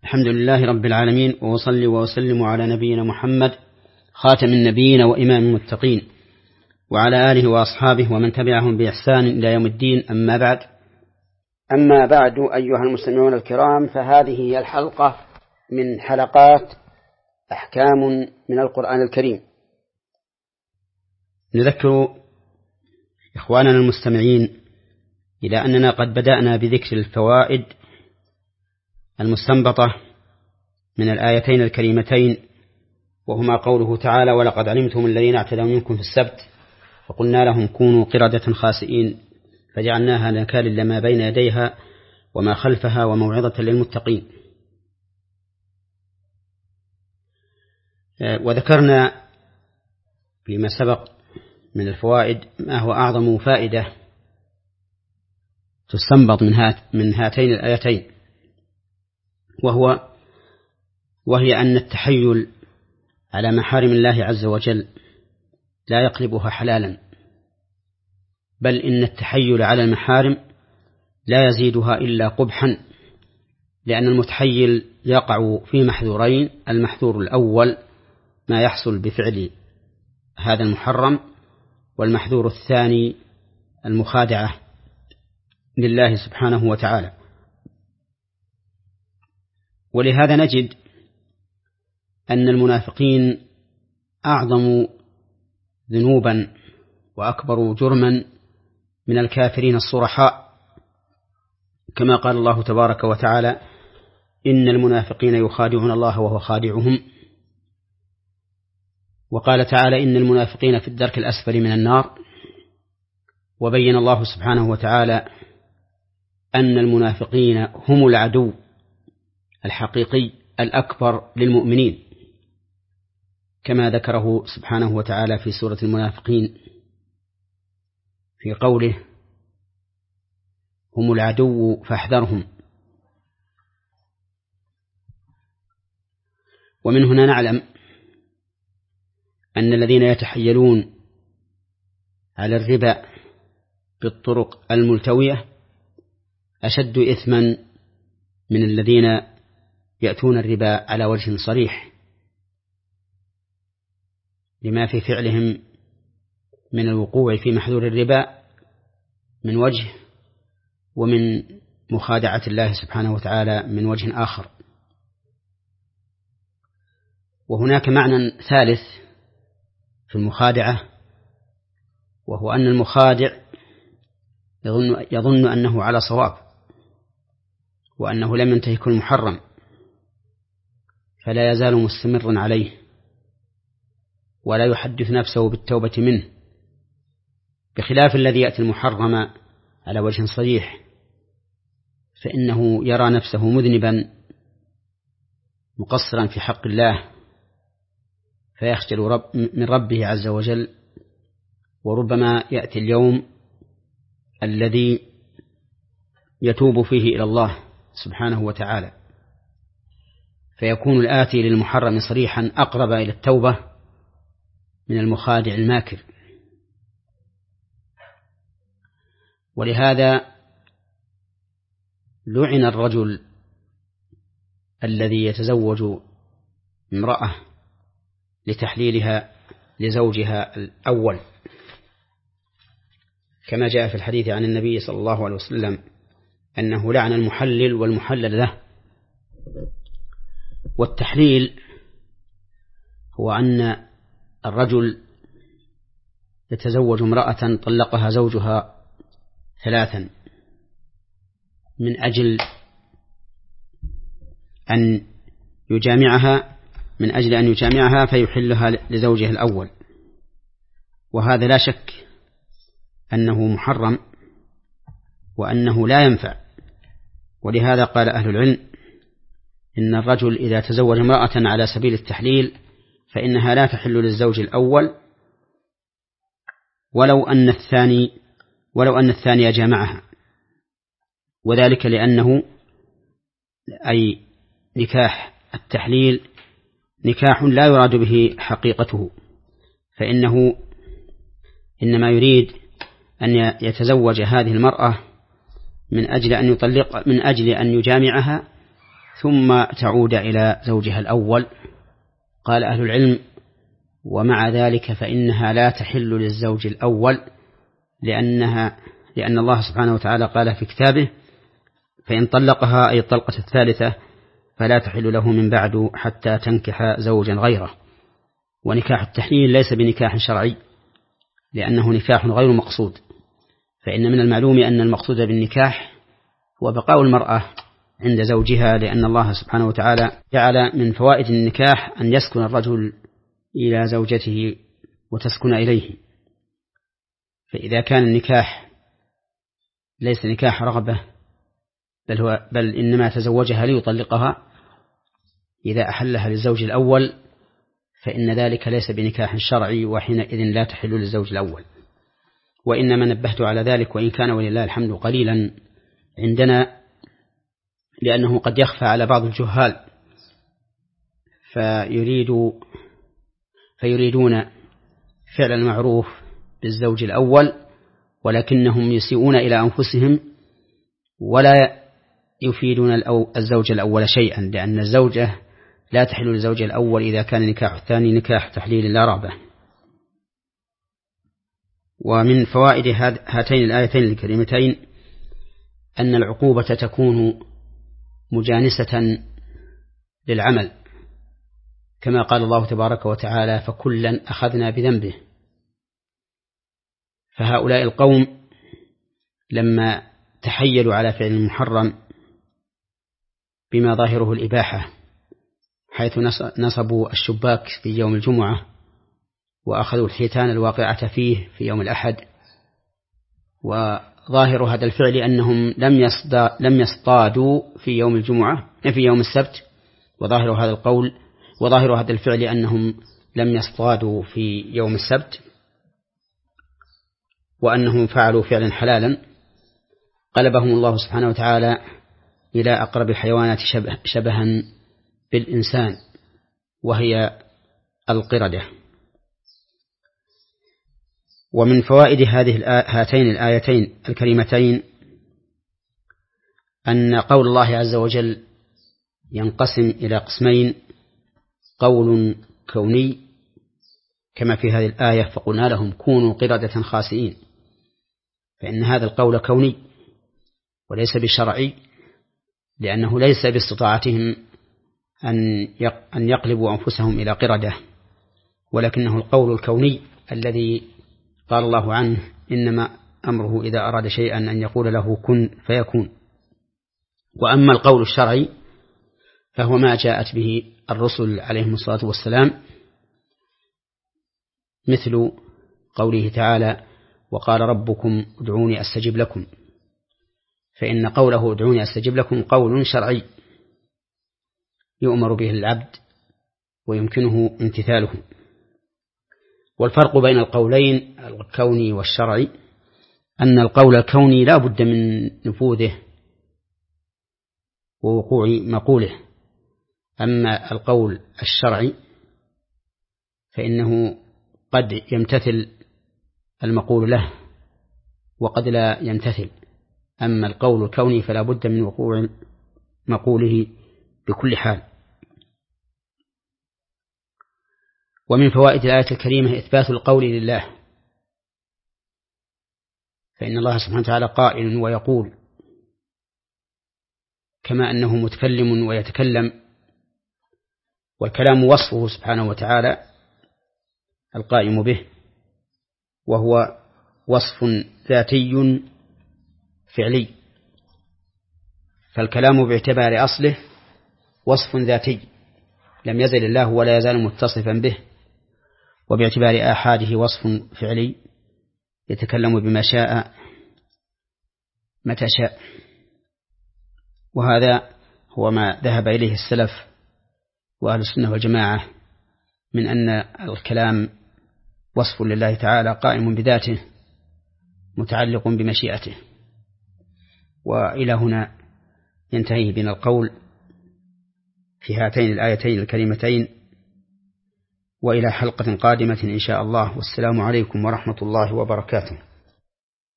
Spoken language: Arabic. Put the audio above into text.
الحمد لله رب العالمين، وأصلي وأسلم على نبينا محمد خاتم النبيين وإمام المتقين، وعلى آله وأصحابه ومن تبعهم بإحسان إلى يوم الدين. أما بعد أيها المستمعون الكرام، فهذه هي الحلقة من حلقات أحكام من القرآن الكريم. نذكر إخواننا المستمعين إلى أننا قد بدأنا بذكر الفوائد المستنبطة من الآيتين الكريمتين، وهما قوله تعالى: ولقد علمتم الذين اعتدوا منكم في السبت فقلنا لهم كونوا قردة خاسئين فجعلناها نكالا لما بين يديها وما خلفها وموعظة للمتقين. وذكرنا فيما سبق من الفوائد ما هو أعظم فائدة تستنبط من هاتين الآيتين، وهي أن التحيل على محارم الله عز وجل لا يقلبها حلالا، بل إن التحيل على المحارم لا يزيدها إلا قبحا، لأن المتحيل يقع في محذورين: المحذور الأول ما يحصل بفعل هذا المحرم، والمحذور الثاني المخادعة لله سبحانه وتعالى. ولهذا نجد أن المنافقين أعظم ذنوبا وأكبر جرما من الكافرين الصرحاء، كما قال الله تبارك وتعالى: إن المنافقين يخادعون الله وهو خادعهم. وقال تعالى: إن المنافقين في الدرك الأسفل من النار. وبين الله سبحانه وتعالى أن المنافقين هم العدو الحقيقي الأكبر للمؤمنين، كما ذكره سبحانه وتعالى في سورة المنافقين في قوله: هم العدو فاحذرهم. ومن هنا نعلم أن الذين يتحيلون على الربا بالطرق الملتوية أشد إثما من الذين يأتون الربا على وجه صريح، لما في فعلهم من الوقوع في محذور الربا من وجه، ومن مخادعة الله سبحانه وتعالى من وجه آخر. وهناك معنى ثالث في المخادعة، وهو أن المخادع يظن أنه على صواب، وأنه لم ينتهك المحرم، فلا يزال مستمرا عليه ولا يحدث نفسه بالتوبة منه، بخلاف الذي يأتي المحرم على وجه صريح، فإنه يرى نفسه مذنبا مقصرا في حق الله، فيخجل من ربه عز وجل. وربما يأتي اليوم الذي يتوب فيه إلى الله سبحانه وتعالى، فيكون الآتي للمحرم صريحا أقرب إلى التوبة من المخادع الماكر. ولهذا لعن الرجل الذي يتزوج امرأة لتحليلها لزوجها الأول، كما جاء في الحديث عن النبي صلى الله عليه وسلم أنه لعن المحلل والمحلل له. والتحليل هو أن الرجل يتزوج امرأة طلقها زوجها 3 من أجل أن يجامعها فيحلها لزوجها الأول، وهذا لا شك أنه محرم وأنه لا ينفع. ولهذا قال أهل العلم إن الرجل إذا تزوج امرأة على سبيل التحليل فإنها لا تحل للزوج الأول ولو أن الثاني جامعها، وذلك لأنه أي نكاح التحليل نكاح لا يراد به حقيقته، فإنه إنما يريد أن يتزوج هذه المرأة من أجل أن يجامعها ثم تعود إلى زوجها الأول. قال أهل العلم: ومع ذلك فإنها لا تحل للزوج الأول، لأن الله سبحانه وتعالى قال في كتابه: فإن طلقها أي الطلقة الثالثة فلا تحل له من بعد حتى تنكح زوجا غيره. ونكاح التحليل ليس بنكاح شرعي، لأنه نكاح غير مقصود، فإن من المعلوم أن المقصود بالنكاح هو بقاء المرأة عند زوجها، لأن الله سبحانه وتعالى جعل من فوائد النكاح أن يسكن الرجل إلى زوجته وتسكن إليه. فإذا كان النكاح ليس نكاح رغبة بل إنما تزوجها ليطلقها، إذا أحلها للزوج الأول فإن ذلك ليس بنكاح شرعي، وحينئذ لا تحل للزوج الأول. وإنما نبهت على ذلك، وإن كان ولله الحمد قليلا عندنا، لأنه قد يخفى على بعض الجهال فيريدون فعل المعروف بالزوج الأول، ولكنهم يسيئون إلى أنفسهم ولا يفيدون الزوج الأول شيئا، لأن الزوجة لا تحل للزوج الأول إذا كان نكاح الثاني نكاح تحليل لا رغبة. ومن فوائد هاتين الآيتين الكريمتين أن العقوبة تكون مجانسة للعمل، كما قال الله تبارك وتعالى: فكلا أخذنا بذنبه. فهؤلاء القوم لما تحيلوا على فعل المحرم بما ظاهره الإباحة، حيث نصبوا الشباك في يوم الجمعة، وأخذوا الحيتان الواقعة فيه في يوم الأحد، وظاهر هذا الفعل أنهم لم يصطادوا في يوم الجمعة في يوم السبت، وظاهر هذا الفعل أنهم لم يصطادوا في يوم السبت، وأنهم فعلوا فعلا حلالا، قلبهم الله سبحانه وتعالى إلى أقرب الحيوانات شبها بالإنسان، وهي القردة. ومن فوائد هاتين الآيتين الكريمتين أن قول الله عز وجل ينقسم إلى قسمين: قول كوني كما في هذه الآية: فقلنا لهم كونوا قردة خاسئين، فإن هذا القول كوني وليس بشرعي، لأنه ليس باستطاعتهم أن يقلبوا أنفسهم إلى قردة، ولكنه القول الكوني الذي قال الله عنه: إنما أمره إذا أراد شيئا أن يقول له كن فيكون. وأما القول الشرعي فهو ما جاءت به الرسل عليهم الصلاة والسلام، مثل قوله تعالى: وقال ربكم ادعوني أستجب لكم، فإن قوله ادعوني أستجب لكم قول شرعي يؤمر به العبد ويمكنه امتثاله. والفرق بين القولين الكوني والشرعي أن القول الكوني لا بد من نفوذه ووقوع مقوله، أما القول الشرعي فإنه قد يمتثل المقول له وقد لا يمتثل، أما القول الكوني فلا بد من وقوع مقوله بكل حال. ومن فوائد الآية الكريمة إثبات القول لله، فإن الله سبحانه وتعالى قائل ويقول، كما أنه متكلم ويتكلم، والكلام وصفه سبحانه وتعالى القائم به، وهو وصف ذاتي فعلي، فالكلام باعتبار أصله وصف ذاتي لم يزل الله ولا يزال متصفا به، وباعتبار آحاده وصف فعلي يتكلم بما شاء متى شاء. وهذا هو ما ذهب إليه السلف وأهل السنة والجماعة من أن الكلام وصف لله تعالى قائم بذاته متعلق بمشيئته. وإلى هنا ينتهي بنا القول في هاتين الآيتين الكريمتين، وإلى حلقة قادمة إن شاء الله، والسلام عليكم ورحمة الله وبركاته.